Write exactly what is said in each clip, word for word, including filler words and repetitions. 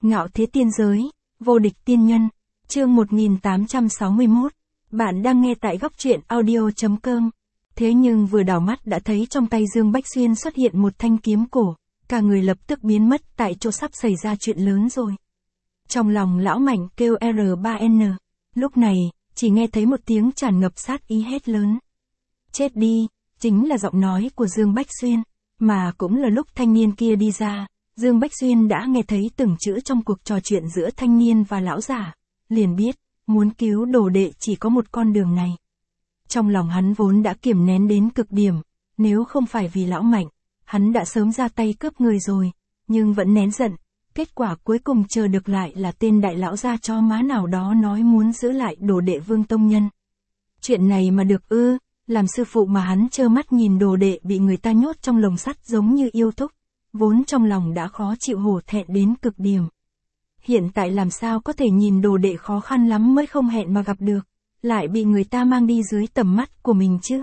Ngạo thế tiên giới, vô địch tiên nhân, chương một nghìn tám trăm sáu mươi mốt. Bạn đang nghe tại góc truyện audio.com. Thế nhưng vừa đảo mắt đã thấy trong tay Dương Bách Xuyên xuất hiện một thanh kiếm cổ, cả người lập tức biến mất tại chỗ, sắp xảy ra chuyện lớn rồi. Trong lòng lão Mạnh kêu R ba N, lúc này, chỉ nghe thấy một tiếng tràn ngập sát ý hét lớn. Chết đi, chính là giọng nói của Dương Bách Xuyên, mà cũng là lúc thanh niên kia đi ra. Dương Bách Xuyên đã nghe thấy từng chữ trong cuộc trò chuyện giữa thanh niên và lão giả, liền biết, muốn cứu đồ đệ chỉ có một con đường này. Trong lòng hắn vốn đã kiềm nén đến cực điểm, nếu không phải vì lão Mạnh, hắn đã sớm ra tay cướp người rồi, nhưng vẫn nén giận, kết quả cuối cùng chờ được lại là tên đại lão gia cho má nào đó nói muốn giữ lại đồ đệ Vương Tông Nhân. Chuyện này mà được ư, làm sư phụ mà hắn trơ mắt nhìn đồ đệ bị người ta nhốt trong lồng sắt giống như yêu thúc, vốn trong lòng đã khó chịu hổ thẹn đến cực điểm. Hiện tại làm sao có thể nhìn đồ đệ khó khăn lắm mới không hẹn mà gặp được, lại bị người ta mang đi dưới tầm mắt của mình chứ.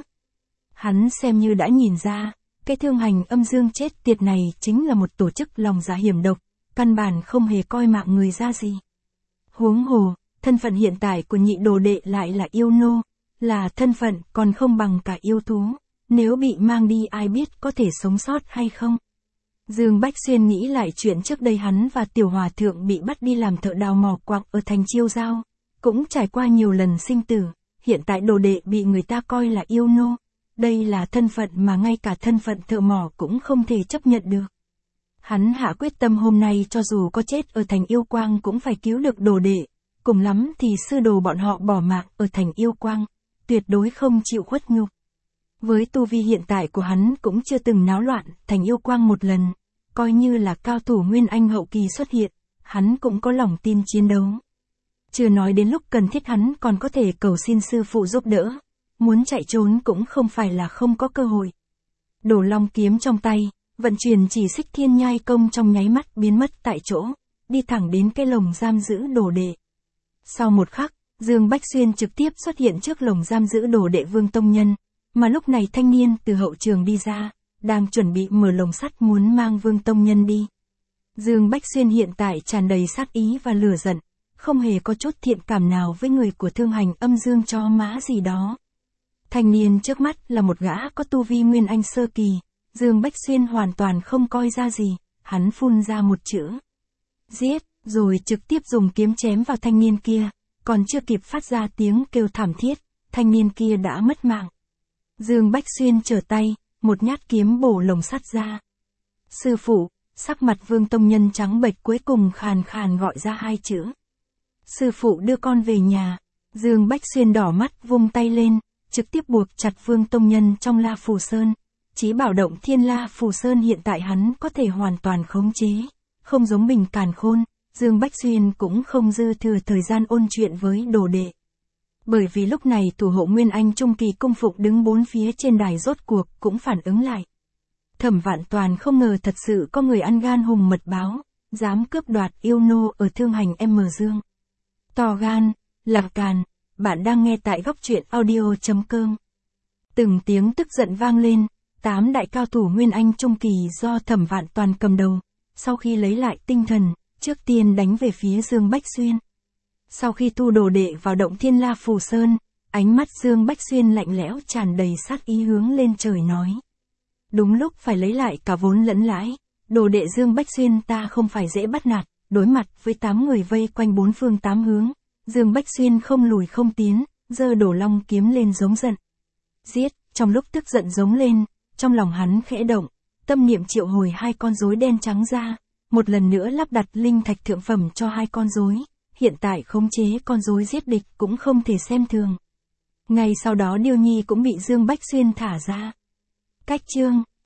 Hắn xem như đã nhìn ra, cái thương hành âm dương chết tiệt này chính là một tổ chức lòng dạ hiểm độc, căn bản không hề coi mạng người ra gì. Huống hồ, thân phận hiện tại của nhị đồ đệ lại là yêu nô, là thân phận còn không bằng cả yêu thú, nếu bị mang đi ai biết có thể sống sót hay không. Dương Bách Xuyên nghĩ lại chuyện trước đây hắn và Tiểu Hòa Thượng bị bắt đi làm thợ đào mỏ quặng ở thành Chiêu Giao, cũng trải qua nhiều lần sinh tử, hiện tại đồ đệ bị người ta coi là yêu nô, đây là thân phận mà ngay cả thân phận thợ mỏ cũng không thể chấp nhận được. Hắn hạ quyết tâm hôm nay cho dù có chết ở thành Yêu Quang cũng phải cứu được đồ đệ, cùng lắm thì sư đồ bọn họ bỏ mạng ở thành Yêu Quang, tuyệt đối không chịu khuất nhục. Với tu vi hiện tại của hắn cũng chưa từng náo loạn thành Yêu Quang một lần, coi như là cao thủ Nguyên Anh hậu kỳ xuất hiện, hắn cũng có lòng tin chiến đấu. Chưa nói đến lúc cần thiết hắn còn có thể cầu xin sư phụ giúp đỡ, muốn chạy trốn cũng không phải là không có cơ hội. Đổ long kiếm trong tay, vận chuyển chỉ xích thiên nhai công trong nháy mắt biến mất tại chỗ, đi thẳng đến cái lồng giam giữ đồ đệ. Sau một khắc, Dương Bách Xuyên trực tiếp xuất hiện trước lồng giam giữ đồ đệ Vương Tông Nhân, mà lúc này thanh niên từ hậu trường đi ra, đang chuẩn bị mở lồng sắt muốn mang Vương Tông Nhân đi. Dương Bách Xuyên hiện tại tràn đầy sát ý và lửa giận, không hề có chút thiện cảm nào với người của thương hành âm dương cho má gì đó. Thanh niên trước mắt là một gã có tu vi Nguyên Anh sơ kỳ, Dương Bách Xuyên hoàn toàn không coi ra gì, hắn phun ra một chữ. Giết, rồi trực tiếp dùng kiếm chém vào thanh niên kia, còn chưa kịp phát ra tiếng kêu thảm thiết, thanh niên kia đã mất mạng. Dương Bách Xuyên trở tay, một nhát kiếm bổ lồng sắt ra. Sư phụ, sắc mặt Vương Tông Nhân trắng bệch cuối cùng khàn khàn gọi ra hai chữ. Sư phụ đưa con về nhà. Dương Bách Xuyên đỏ mắt vung tay lên, trực tiếp buộc chặt Vương Tông Nhân trong La Phù Sơn. Chí bảo động thiên La Phù Sơn hiện tại hắn có thể hoàn toàn khống chế, không giống mình càn khôn, Dương Bách Xuyên cũng không dư thừa thời gian ôn chuyện với đồ đệ. Bởi vì lúc này thủ hộ Nguyên Anh Trung Kỳ cung phục đứng bốn phía trên đài rốt cuộc cũng phản ứng lại. Thẩm Vạn Toàn không ngờ thật sự có người ăn gan hùng mật báo, dám cướp đoạt yêu nô ở thương hành M Dương. To gan, làm càn, bạn đang nghe tại góc truyện audio.com. Từng tiếng tức giận vang lên, tám đại cao thủ Nguyên Anh Trung Kỳ do Thẩm Vạn Toàn cầm đầu, sau khi lấy lại tinh thần, trước tiên đánh về phía Dương Bách Xuyên. Sau khi thu đồ đệ vào động thiên La Phù Sơn, ánh mắt Dương Bách Xuyên lạnh lẽo tràn đầy sát ý hướng lên trời nói. Đúng lúc phải lấy lại cả vốn lẫn lãi, đồ đệ Dương Bách Xuyên ta không phải dễ bắt nạt, đối mặt với tám người vây quanh bốn phương tám hướng, Dương Bách Xuyên không lùi không tiến, giơ đổ long kiếm lên giống giận. Giết, trong lúc tức giận giống lên, trong lòng hắn khẽ động, tâm niệm triệu hồi hai con rối đen trắng ra, một lần nữa lắp đặt linh thạch thượng phẩm cho hai con rối. Hiện tại khống chế con rối giết địch cũng không thể xem thường. Ngay sau đó Điêu Nhi cũng bị Dương Bách Xuyên thả ra. Cách chương